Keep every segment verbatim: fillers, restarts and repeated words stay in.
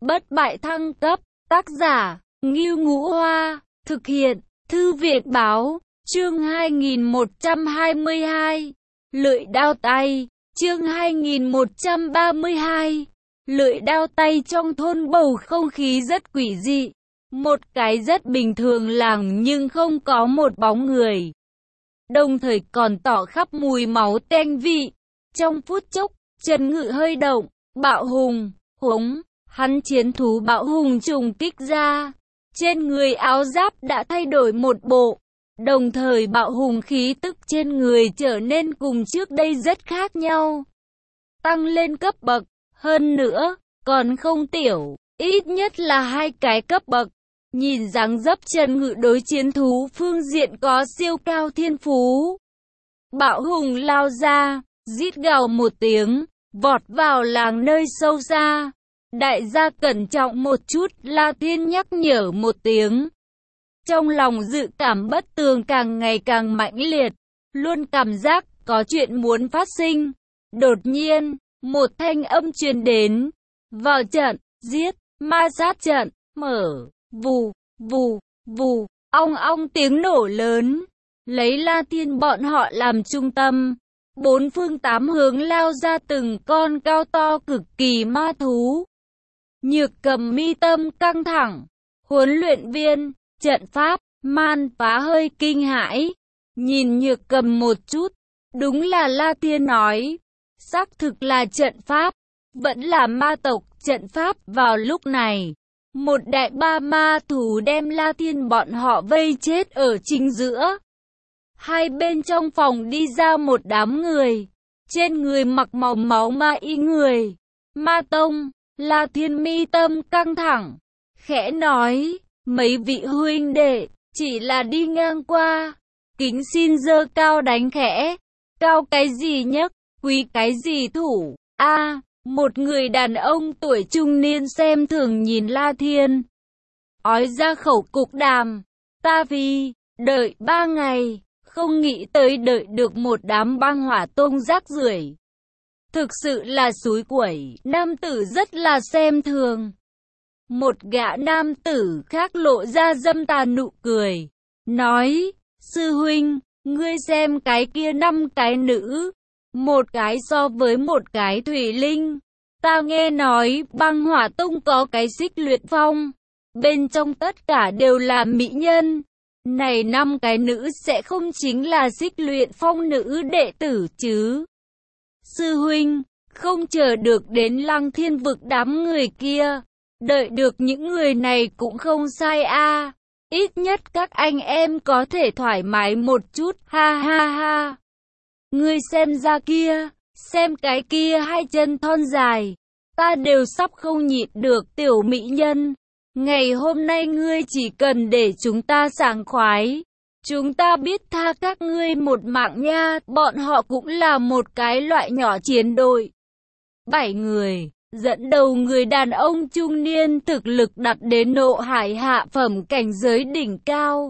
bất bại thăng cấp, tác giả, Ngưu Ngũ Hoa, thực hiện, Thư viện Báo, chương hai nghìn một trăm hai mươi hai, lưỡi đao tay, chương hai nghìn một trăm ba mươi hai, lưỡi đao tay. Trong thôn bầu không khí rất quỷ dị, một cái rất bình thường làng nhưng không có một bóng người, đồng thời còn tỏ khắp mùi máu tanh vị. Trong phút chốc, Trần Ngự hơi động, Bạo Hùng, hống, hắn chiến thú Bạo Hùng trùng kích ra, trên người áo giáp đã thay đổi một bộ, đồng thời Bạo Hùng khí tức trên người trở nên cùng trước đây rất khác nhau, tăng lên cấp bậc, hơn nữa, còn không tiểu, ít nhất là hai cái cấp bậc. Nhìn dáng dấp Trần Ngự đối chiến thú phương diện có siêu cao thiên phú. Bạo Hùng lao ra, rít gào một tiếng, vọt vào làng nơi sâu xa. Đại gia cẩn trọng một chút, La Thiên nhắc nhở một tiếng. Trong lòng dự cảm bất tường càng ngày càng mãnh liệt, luôn cảm giác có chuyện muốn phát sinh. Đột nhiên, một thanh âm truyền đến. Vào trận, giết, ma sát trận, mở, vù, vù, vù, ong ong tiếng nổ lớn. Lấy La Thiên bọn họ làm trung tâm, bốn phương tám hướng lao ra từng con cao to cực kỳ ma thú. Nhược Cầm mi tâm căng thẳng, huấn luyện viên, trận pháp, Man Phá hơi kinh hãi, nhìn Nhược Cầm một chút, đúng là La Thiên nói, xác thực là trận pháp, vẫn là ma tộc trận pháp. Vào lúc này, một đại ba ma thú đem La Thiên bọn họ vây chết ở chính giữa. Hai bên trong phòng đi ra một đám người, trên người mặc màu máu ma y người. Ma tông, La Thiên mi tâm căng thẳng, khẽ nói, mấy vị huynh đệ, chỉ là đi ngang qua, kính xin giơ cao đánh khẽ. Cao cái gì nhấc, quý cái gì thủ, a một người đàn ông tuổi trung niên xem thường nhìn La Thiên, ói ra khẩu cục đàm, ta vì đợi ba ngày, không nghĩ tới đợi được một đám băng hỏa tông rác rưởi. Thực sự là xúi quẩy. Nam tử rất là xem thường. Một gã nam tử khác lộ ra dâm tà nụ cười, nói, sư huynh, ngươi xem cái kia năm cái nữ, một cái so với một cái thủy linh. Ta nghe nói băng hỏa tông có cái xích luyện phong, bên trong tất cả đều là mỹ nhân. Này năm cái nữ sẽ không chính là xích luyện phong nữ đệ tử chứ? Sư huynh, không chờ được đến Lăng Thiên vực đám người kia, đợi được những người này cũng không sai a. Ít nhất các anh em có thể thoải mái một chút, ha ha ha. Ngươi xem ra kia, xem cái kia hai chân thon dài, ta đều sắp không nhịn được. Tiểu mỹ nhân, ngày hôm nay ngươi chỉ cần để chúng ta sảng khoái, chúng ta biết tha các ngươi một mạng nha. Bọn họ cũng là một cái loại nhỏ chiến đội. Bảy người, dẫn đầu người đàn ông trung niên thực lực đạt đến nộ hải hạ phẩm cảnh giới đỉnh cao.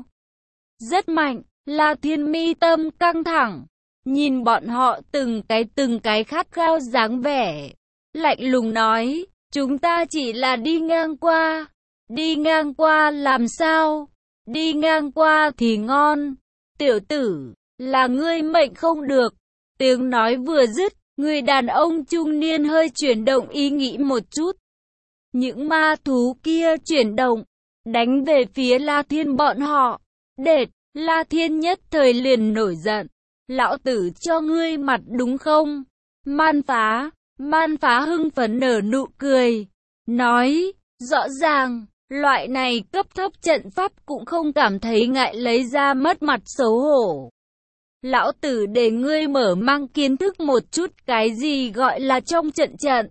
Rất mạnh. La Thiên mi tâm căng thẳng, nhìn bọn họ từng cái từng cái khát khao dáng vẻ, lạnh lùng nói, chúng ta chỉ là đi ngang qua. Đi ngang qua làm sao? Đi ngang qua thì ngon. Tiểu tử, là ngươi mệnh không được. Tiếng nói vừa dứt, người đàn ông trung niên hơi chuyển động ý nghĩ một chút. Những ma thú kia chuyển động, đánh về phía La Thiên bọn họ. Đệt, La Thiên nhất thời liền nổi giận. Lão tử cho ngươi mặt đúng không? Man Phá, Man Phá hưng phấn nở nụ cười, nói, rõ ràng, loại này cấp thấp trận pháp cũng không cảm thấy ngại lấy ra mất mặt xấu hổ. Lão tử để ngươi mở mang kiến thức một chút cái gì gọi là trong trận trận.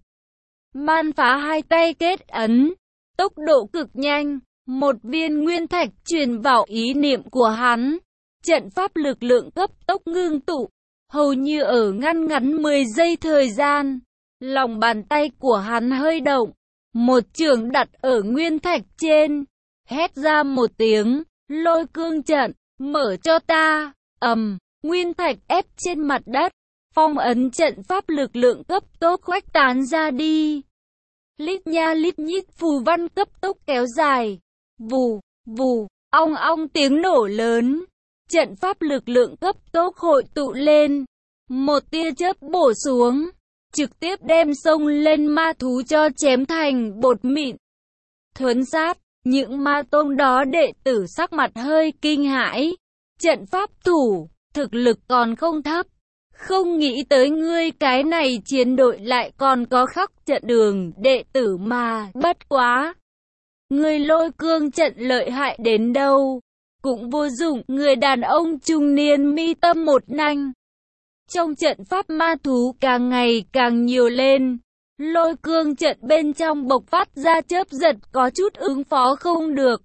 Man Phá hai tay kết ấn, tốc độ cực nhanh, một viên nguyên thạch truyền vào ý niệm của hắn. Trận pháp lực lượng cấp tốc ngưng tụ, hầu như ở ngăn ngắn mười giây thời gian. Lòng bàn tay của hắn hơi động, một chưởng đặt ở nguyên thạch trên, hét ra một tiếng, lôi cương trận, mở cho ta. Ầm, nguyên thạch ép trên mặt đất, phong ấn trận pháp lực lượng cấp tốc khuếch tán ra đi. Lít nha lít nhít phù văn cấp tốc kéo dài. Vù, vù, ong ong tiếng nổ lớn. Trận pháp lực lượng cấp tốc hội tụ lên. Một tia chớp bổ xuống, trực tiếp đem xông lên ma thú cho chém thành bột mịn. Thuấn sát, những ma tông đó đệ tử sắc mặt hơi kinh hãi. Trận pháp thủ, thực lực còn không thấp. Không nghĩ tới ngươi cái này chiến đội lại còn có khắc trận đường đệ tử mà, bất quá. Ngươi lôi cương trận lợi hại đến đâu, cũng vô dụng. Người đàn ông trung niên mi tâm một nanh. Trong trận pháp ma thú càng ngày càng nhiều lên. Lôi cương trận bên trong bộc phát ra chớp giật có chút ứng phó không được.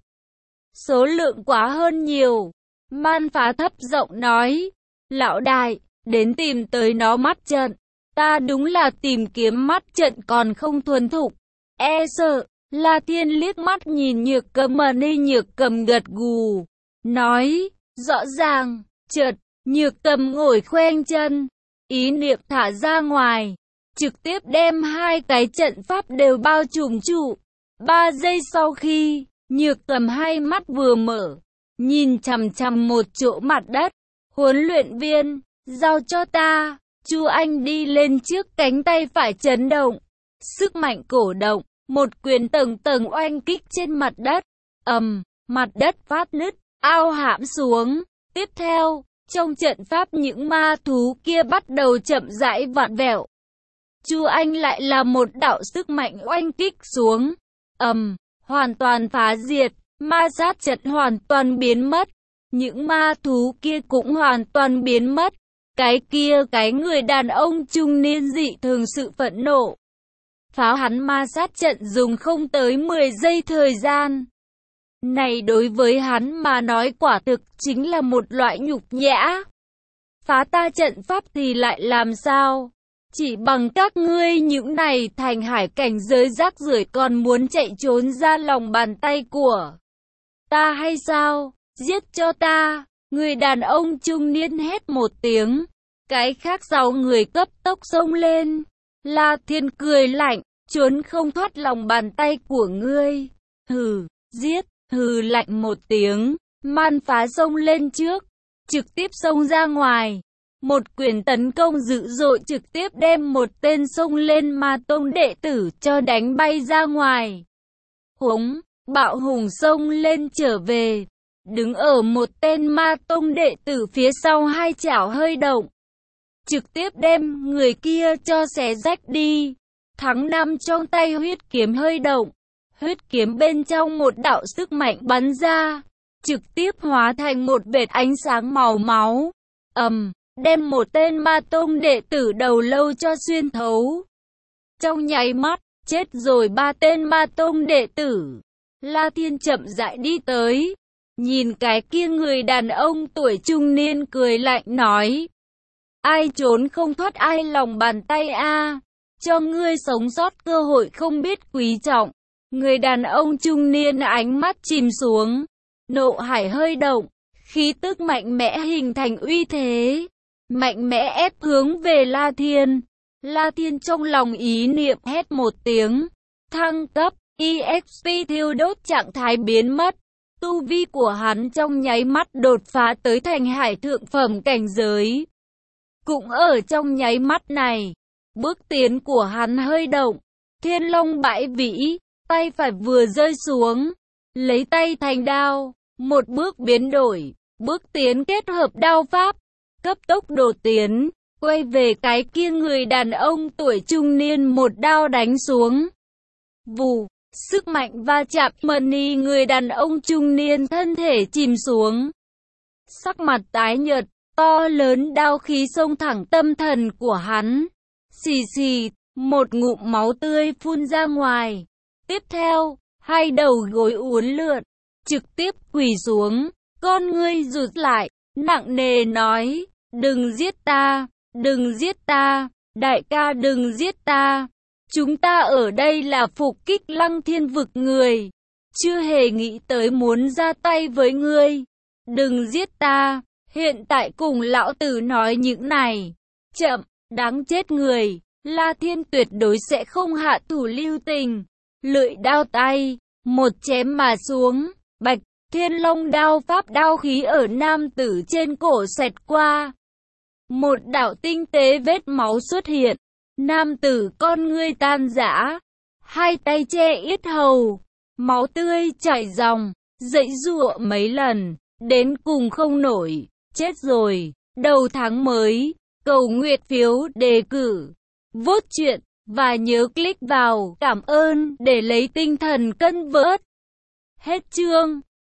Số lượng quá hơn nhiều. Man Phá thấp giọng nói. Lão đại, đến tìm tới nó mắt trận. Ta đúng là tìm kiếm mắt trận còn không thuần thục. E sợ. La Thiên liếc mắt nhìn Nhược Cầm mà ni Nhược Cầm gật gù. Nói. Rõ ràng. Chợt. Nhược Cầm ngồi khoanh chân. Ý niệm thả ra ngoài. Trực tiếp đem hai cái trận pháp đều bao trùm trụ. Ba giây sau khi, Nhược Cầm hai mắt vừa mở, nhìn chằm chằm một chỗ mặt đất. Huấn luyện viên, giao cho ta. Chu Anh đi lên trước, cánh tay phải chấn động. Sức mạnh cổ động, một quyền tầng tầng oanh kích trên mặt đất. Ầm, mặt đất phát nứt, ao hãm xuống. Tiếp theo, trong trận pháp những ma thú kia bắt đầu chậm rãi vặn vẹo. Chu Anh lại là một đạo sức mạnh oanh kích xuống. Ầm, hoàn toàn phá diệt, ma sát trận hoàn toàn biến mất. Những ma thú kia cũng hoàn toàn biến mất. Cái kia cái người đàn ông trung niên dị thường sự phẫn nộ. Pháo hắn ma sát trận dùng không tới mười giây thời gian. Này đối với hắn mà nói quả thực chính là một loại nhục nhã. Phá ta trận pháp thì lại làm sao? Chỉ bằng các ngươi những này thành hải cảnh giới rác rưởi còn muốn chạy trốn ra lòng bàn tay của ta hay sao? Giết cho ta! Người đàn ông trung niên hét một tiếng. Cái khác sáu người cấp tốc xông lên. La Thiên cười lạnh, trốn không thoát lòng bàn tay của ngươi. Hừ, giết, hừ lạnh một tiếng. Man Phá xông lên trước, trực tiếp xông ra ngoài. Một quyền tấn công dữ dội trực tiếp đem một tên xông lên ma tông đệ tử cho đánh bay ra ngoài. Húng, Bạo Hùng xông lên trở về. Đứng ở một tên ma tông đệ tử phía sau, hai chảo hơi động. Trực tiếp đem người kia cho xé rách đi. Thắng năm trong tay huyết kiếm hơi động. Huyết kiếm bên trong một đạo sức mạnh bắn ra. Trực tiếp hóa thành một vệt ánh sáng màu máu. Ầm, đem một tên ma tông đệ tử đầu lâu cho xuyên thấu. Trong nháy mắt, chết rồi ba tên ma tông đệ tử. La Thiên chậm rãi đi tới. Nhìn cái kia người đàn ông tuổi trung niên cười lạnh nói. Ai trốn không thoát ai lòng bàn tay a, cho ngươi sống sót cơ hội không biết quý trọng. Người đàn ông trung niên ánh mắt chìm xuống. Nộ hải hơi động. Khí tức mạnh mẽ hình thành uy thế. Mạnh mẽ ép hướng về La Thiên. La Thiên trong lòng ý niệm hét một tiếng. Thăng cấp, e ích pê thiêu đốt trạng thái biến mất. Tu vi của hắn trong nháy mắt đột phá tới thành hải thượng phẩm cảnh giới. Cũng ở trong nháy mắt này, bước tiến của hắn hơi động. Thiên Long bãi vĩ, tay phải vừa rơi xuống. Lấy tay thành đao, một bước biến đổi. Bước tiến kết hợp đao pháp. Cấp tốc đột tiến, quay về cái kia người đàn ông tuổi trung niên một đao đánh xuống. Vù, sức mạnh va chạm money người đàn ông trung niên thân thể chìm xuống. Sắc mặt tái nhợt, to lớn đao khí xông thẳng tâm thần của hắn. Xì xì, một ngụm máu tươi phun ra ngoài. Tiếp theo, hai đầu gối uốn lượn, trực tiếp quỳ xuống, con ngươi rụt lại, nặng nề nói. Đừng giết ta, đừng giết ta, đại ca đừng giết ta. Chúng ta ở đây là phục kích Lăng Thiên vực người. Chưa hề nghĩ tới muốn ra tay với ngươi. Đừng giết ta, hiện tại cùng lão tử nói những này. Chậm, đáng chết người. La Thiên tuyệt đối sẽ không hạ thủ lưu tình. Lưỡi đao tay, một chém mà xuống, bạch, Thiên Long đao pháp đao khí ở nam tử trên cổ xẹt qua. Một đạo tinh tế vết máu xuất hiện, nam tử con ngươi tan rã, hai tay che yết hầu, máu tươi chảy ròng, giãy giụa mấy lần, đến cùng không nổi, chết rồi. Đầu tháng mới, cầu nguyện phiếu đề cử, vote chuyện, và nhớ click vào cảm ơn để lấy tinh thần cân vớt. Hết chương.